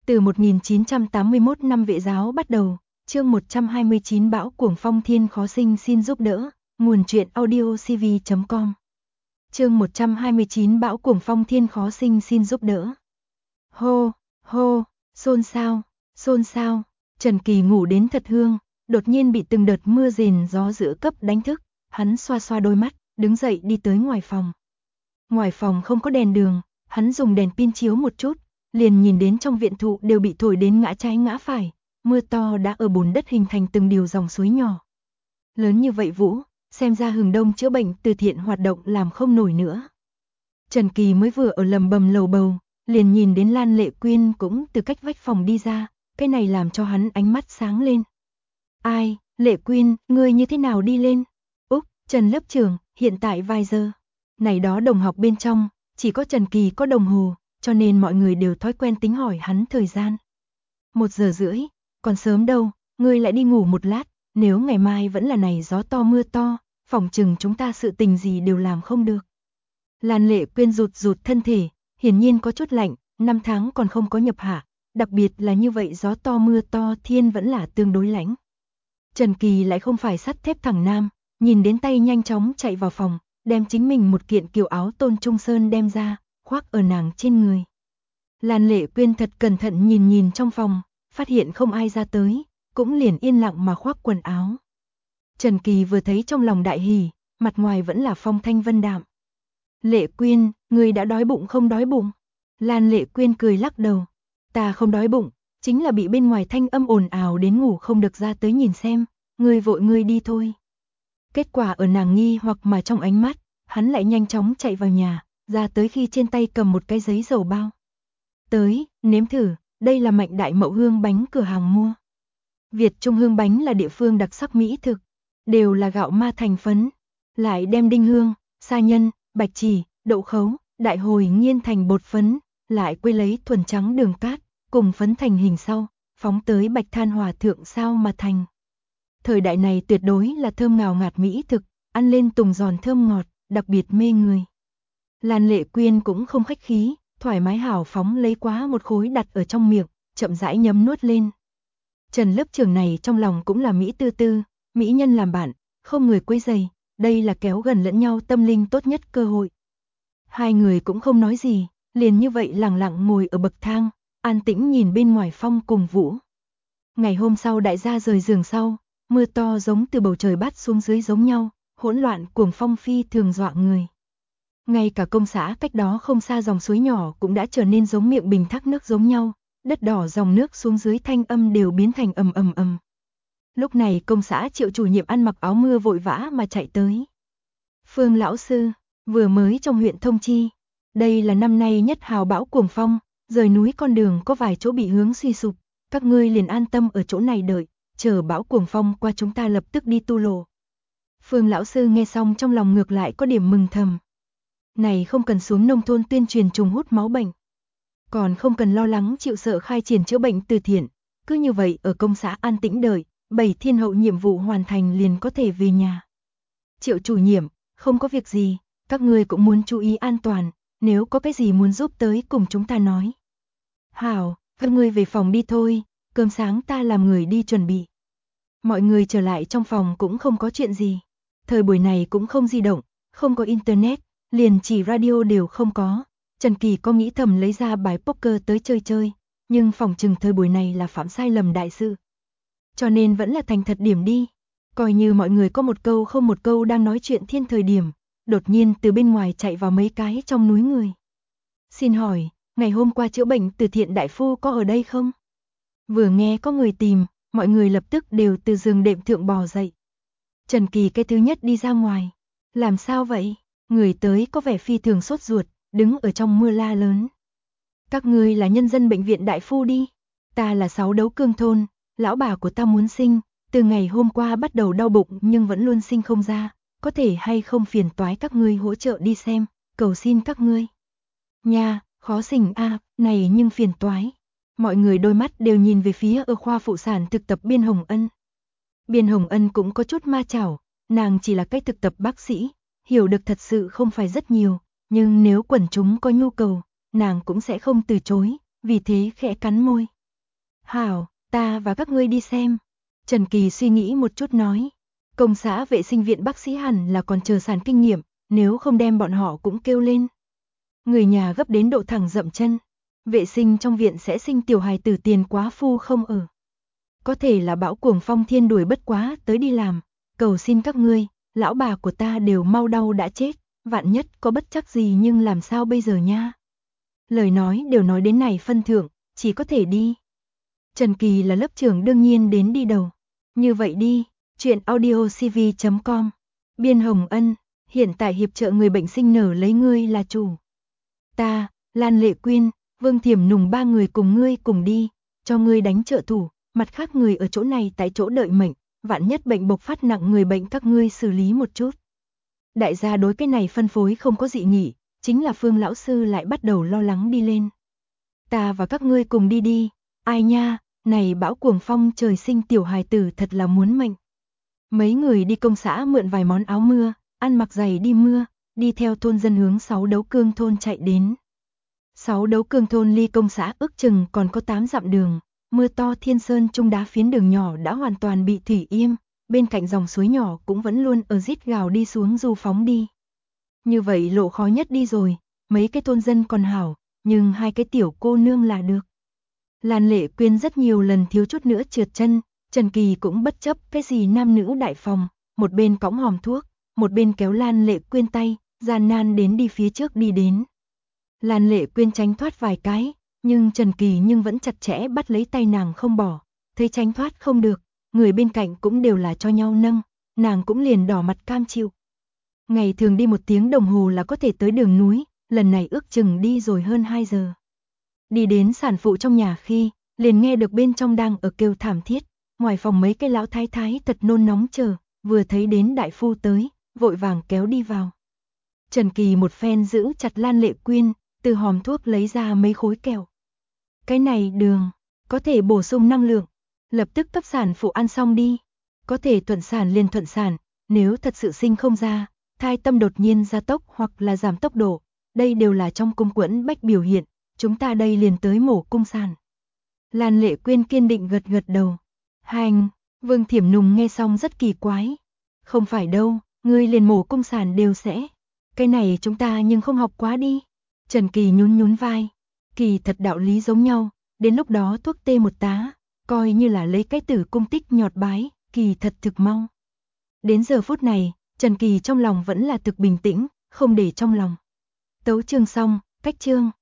Từ 1981 năm Vệ giáo bắt đầu, chương 129 Bão cuồng phong thiên khó sinh xin giúp đỡ, nguồn truyện audio cv.com. Chương 129 Bão cuồng phong thiên khó sinh xin giúp đỡ. Hô, hô, xôn xao, Trần Kỳ ngủ đến thật hương, đột nhiên bị từng đợt mưa rền gió giữa cấp đánh thức, hắn xoa xoa đôi mắt, đứng dậy đi tới ngoài phòng. Ngoài phòng không có đèn đường, hắn dùng đèn pin chiếu một chút, liền nhìn đến trong viện thụ đều bị thổi đến ngã trái ngã phải, mưa to đã ở bùn đất hình thành từng điều dòng suối nhỏ. Lớn như vậy vũ, xem ra Hừng Đông chữa bệnh từ thiện hoạt động làm không nổi nữa. Trần Kỳ mới vừa ở lầm bầm lầu bầu, liền nhìn đến Lan Lệ Quyên cũng từ cách vách phòng đi ra, cái này làm cho hắn ánh mắt sáng lên. Ai, Lệ Quyên, ngươi như thế nào đi lên? Úc, Trần lớp trưởng, hiện tại vài giờ? Này đó đồng học bên trong, chỉ có Trần Kỳ có đồng hồ, cho nên mọi người đều thói quen tính hỏi hắn thời gian. 1:30, còn sớm đâu, ngươi lại đi ngủ một lát, nếu ngày mai vẫn là này gió to mưa to, phỏng chừng chúng ta sự tình gì đều làm không được. Lan Lệ Quyên rụt thân thể, hiển nhiên có chút lạnh, 5 tháng còn không có nhập hạ, đặc biệt là như vậy gió to mưa to thiên vẫn là tương đối lạnh. Trần Kỳ lại không phải sắt thép thẳng nam, nhìn đến tay nhanh chóng chạy vào phòng, đem chính mình một kiện kiều áo Tôn Trung Sơn đem ra, khoác ở nàng trên người. Lan Lệ Quyên thật cẩn thận nhìn trong phòng, phát hiện không ai ra tới, cũng liền yên lặng mà khoác quần áo. Trần Kỳ vừa thấy trong lòng đại hỉ, mặt ngoài vẫn là phong thanh vân đạm. Lệ Quyên, ngươi đã đói bụng không đói bụng? Lan Lệ Quyên cười lắc đầu. Ta không đói bụng, chính là bị bên ngoài thanh âm ồn ào đến ngủ không được ra tới nhìn xem, ngươi vội ngươi đi thôi. Kết quả ở nàng nghi hoặc mà trong ánh mắt, hắn lại nhanh chóng chạy vào nhà, ra tới khi trên tay cầm một cái giấy dầu bao. Tới, nếm thử, đây là Mạnh Đại Mậu hương bánh cửa hàng mua. Việt Trung hương bánh là địa phương đặc sắc mỹ thực, đều là gạo ma thành phấn, lại đem đinh hương, sa nhân, bạch chỉ, đậu khấu, đại hồi nghiên thành bột phấn, lại quây lấy thuần trắng đường cát, cùng phấn thành hình sau, phóng tới bạch than hỏa thượng sao mà thành. Thời đại này tuyệt đối là thơm ngào ngạt mỹ thực, ăn lên tùng giòn thơm ngọt, đặc biệt mê người. Lan Lệ Quyên cũng không khách khí, thoải mái hào phóng lấy quá một khối đặt ở trong miệng, chậm rãi nhấm nuốt lên. Trần lớp trưởng này trong lòng cũng là mỹ tư tư, mỹ nhân làm bạn, không người quấy rầy, đây là kéo gần lẫn nhau tâm linh tốt nhất cơ hội. Hai người cũng không nói gì, liền như vậy lặng lặng ngồi ở bậc thang, an tĩnh nhìn bên ngoài phong cùng vũ. Ngày hôm sau đại gia rời giường sau, mưa to giống từ bầu trời bát xuống dưới giống nhau, hỗn loạn cuồng phong phi thường dọa người. Ngay cả công xã cách đó không xa dòng suối nhỏ cũng đã trở nên giống miệng bình thác nước giống nhau, đất đỏ dòng nước xuống dưới thanh âm đều biến thành ầm ầm ầm. Lúc này công xã Triệu chủ nhiệm ăn mặc áo mưa vội vã mà chạy tới. Phương lão sư, vừa mới trong huyện thông chi, đây là năm nay nhất hào bão cuồng phong, rời núi con đường có vài chỗ bị hướng suy sụp, các ngươi liền an tâm ở chỗ này đợi, chờ bão cuồng phong qua chúng ta lập tức đi tu lộ. Phương lão sư nghe xong trong lòng ngược lại có điểm mừng thầm. Này không cần xuống nông thôn tuyên truyền trùng hút máu bệnh, còn không cần lo lắng chịu sợ khai triển chữa bệnh từ thiện, cứ như vậy ở công xã an tĩnh đợi, 7 thiên hậu nhiệm vụ hoàn thành liền có thể về nhà. Triệu chủ nhiệm, không có việc gì, các ngươi cũng muốn chú ý an toàn, nếu có cái gì muốn giúp tới cùng chúng ta nói. Hảo, các ngươi về phòng đi thôi, cơm sáng ta làm người đi chuẩn bị. Mọi người trở lại trong phòng cũng không có chuyện gì. Thời buổi này cũng không di động, không có internet, liền chỉ radio đều không có. Trần Kỳ có nghĩ thầm lấy ra bài poker tới chơi, nhưng phòng trừng thời buổi này là phạm sai lầm đại sự. Cho nên vẫn là thành thật điểm đi. Coi như mọi người có một câu không một câu đang nói chuyện thiên thời điểm, đột nhiên từ bên ngoài chạy vào mấy cái trong núi người. Xin hỏi, ngày hôm qua chữa bệnh từ thiện đại phu có ở đây không? Vừa nghe có người tìm, mọi người lập tức đều từ giường đệm thượng bò dậy. Trần Kỳ cái thứ nhất đi ra ngoài. Làm sao vậy? Người tới có vẻ phi thường sốt ruột, đứng ở trong mưa la lớn. Các ngươi là nhân dân bệnh viện đại phu đi. Ta là 6 Đấu Cương thôn, lão bà của ta muốn sinh, từ ngày hôm qua bắt đầu đau bụng nhưng vẫn luôn sinh không ra, có thể hay không phiền toái các ngươi hỗ trợ đi xem, cầu xin các ngươi. Nha, khó sinh a, này nhưng phiền toái. Mọi người đôi mắt đều nhìn về phía ở khoa phụ sản thực tập Biên Hồng Ân. Biên Hồng Ân cũng có chút ma chảo, nàng chỉ là cái thực tập bác sĩ, hiểu được thật sự không phải rất nhiều, nhưng nếu quần chúng có nhu cầu, nàng cũng sẽ không từ chối, vì thế khẽ cắn môi. Hảo, ta và các ngươi đi xem. Trần Kỳ suy nghĩ một chút nói. Công xã vệ sinh viện bác sĩ hẳn là còn chờ sản kinh nghiệm, nếu không đem bọn họ cũng kêu lên. Người nhà gấp đến độ thẳng dậm chân. Vệ sinh trong viện sẽ sinh tiểu hài tử tiền quá phu không ở. Có thể là bão cuồng phong thiên đuổi bất quá tới đi làm. Cầu xin các ngươi, lão bà của ta đều mau đau đã chết. Vạn nhất có bất chắc gì nhưng làm sao bây giờ nha. Lời nói đều nói đến này phân thượng, chỉ có thể đi. Trần Kỳ là lớp trưởng đương nhiên đến đi đầu. Như vậy đi, chuyện audiocv.com. Biên Hồng Ân, hiện tại hiệp trợ người bệnh sinh nở lấy ngươi là chủ. Ta, Lan Lệ Quyên, Vương Thiểm Nùng ba người cùng ngươi cùng đi, cho ngươi đánh trợ thủ, mặt khác người ở chỗ này tại chỗ đợi mệnh, vạn nhất bệnh bộc phát nặng người bệnh các ngươi xử lý một chút. Đại gia đối cái này phân phối không có dị nghị, chính là Phương lão sư lại bắt đầu lo lắng đi lên. Ta và các ngươi cùng đi đi, ai nha, này bão cuồng phong trời sinh tiểu hài tử thật là muốn mệnh. Mấy người đi công xã mượn vài món áo mưa, ăn mặc giày đi mưa, đi theo thôn dân hướng 6 Đấu Cương thôn chạy đến. 6 Đấu Cương thôn ly công xã ước chừng còn có 8 dặm đường, mưa to thiên sơn trung đá phiến đường nhỏ đã hoàn toàn bị thủy yêm, bên cạnh dòng suối nhỏ cũng vẫn luôn ở rít gào đi xuống du phóng đi. Như vậy lộ khó nhất đi rồi, mấy cái thôn dân còn hảo, nhưng hai cái tiểu cô nương là được. Lan Lệ Quyên rất nhiều lần thiếu chút nữa trượt chân, Trần Kỳ cũng bất chấp cái gì nam nữ đại phòng, một bên cõng hòm thuốc, một bên kéo Lan Lệ Quyên tay, gian nan đến đi phía trước đi đến. Lan Lệ Quyên tránh thoát vài cái, nhưng Trần Kỳ vẫn vẫn chặt chẽ bắt lấy tay nàng không bỏ, thấy tránh thoát không được, người bên cạnh cũng đều là cho nhau nâng, nàng cũng liền đỏ mặt cam chịu. Ngày thường đi 1 tiếng đồng hồ là có thể tới đường núi, lần này ước chừng đi rồi hơn 2 giờ. Đi đến sản phụ trong nhà khi, liền nghe được bên trong đang ở kêu thảm thiết, ngoài phòng mấy cái lão thái thái thật nôn nóng chờ, vừa thấy đến đại phu tới, vội vàng kéo đi vào. Trần Kỳ một phen giữ chặt Lan Lệ Quyên, từ hòm thuốc lấy ra mấy khối kẹo. Cái này đường, có thể bổ sung năng lượng, lập tức cấp sản phụ ăn xong đi. Có thể thuận sản liền thuận sản, nếu thật sự sinh không ra, thai tâm đột nhiên gia tốc hoặc là giảm tốc độ, đây đều là trong cung quẫn bách biểu hiện, chúng ta đây liền tới mổ cung sản. Lan Lệ Quyên kiên định gật gật đầu. Hành, Vương Thiểm Nùng nghe xong rất kỳ quái. Không phải đâu, ngươi liền mổ cung sản đều sẽ. Cái này chúng ta nhưng không học quá đi. Trần Kỳ nhún nhún vai. Kỳ thật đạo lý giống nhau, đến lúc đó thuốc tê một tá, coi như là lấy cái tử cung tích nhọt bái, kỳ thật thực mau. Đến giờ phút này, Trần Kỳ trong lòng vẫn là thực bình tĩnh, không để trong lòng. Tấu chương xong, cách chương.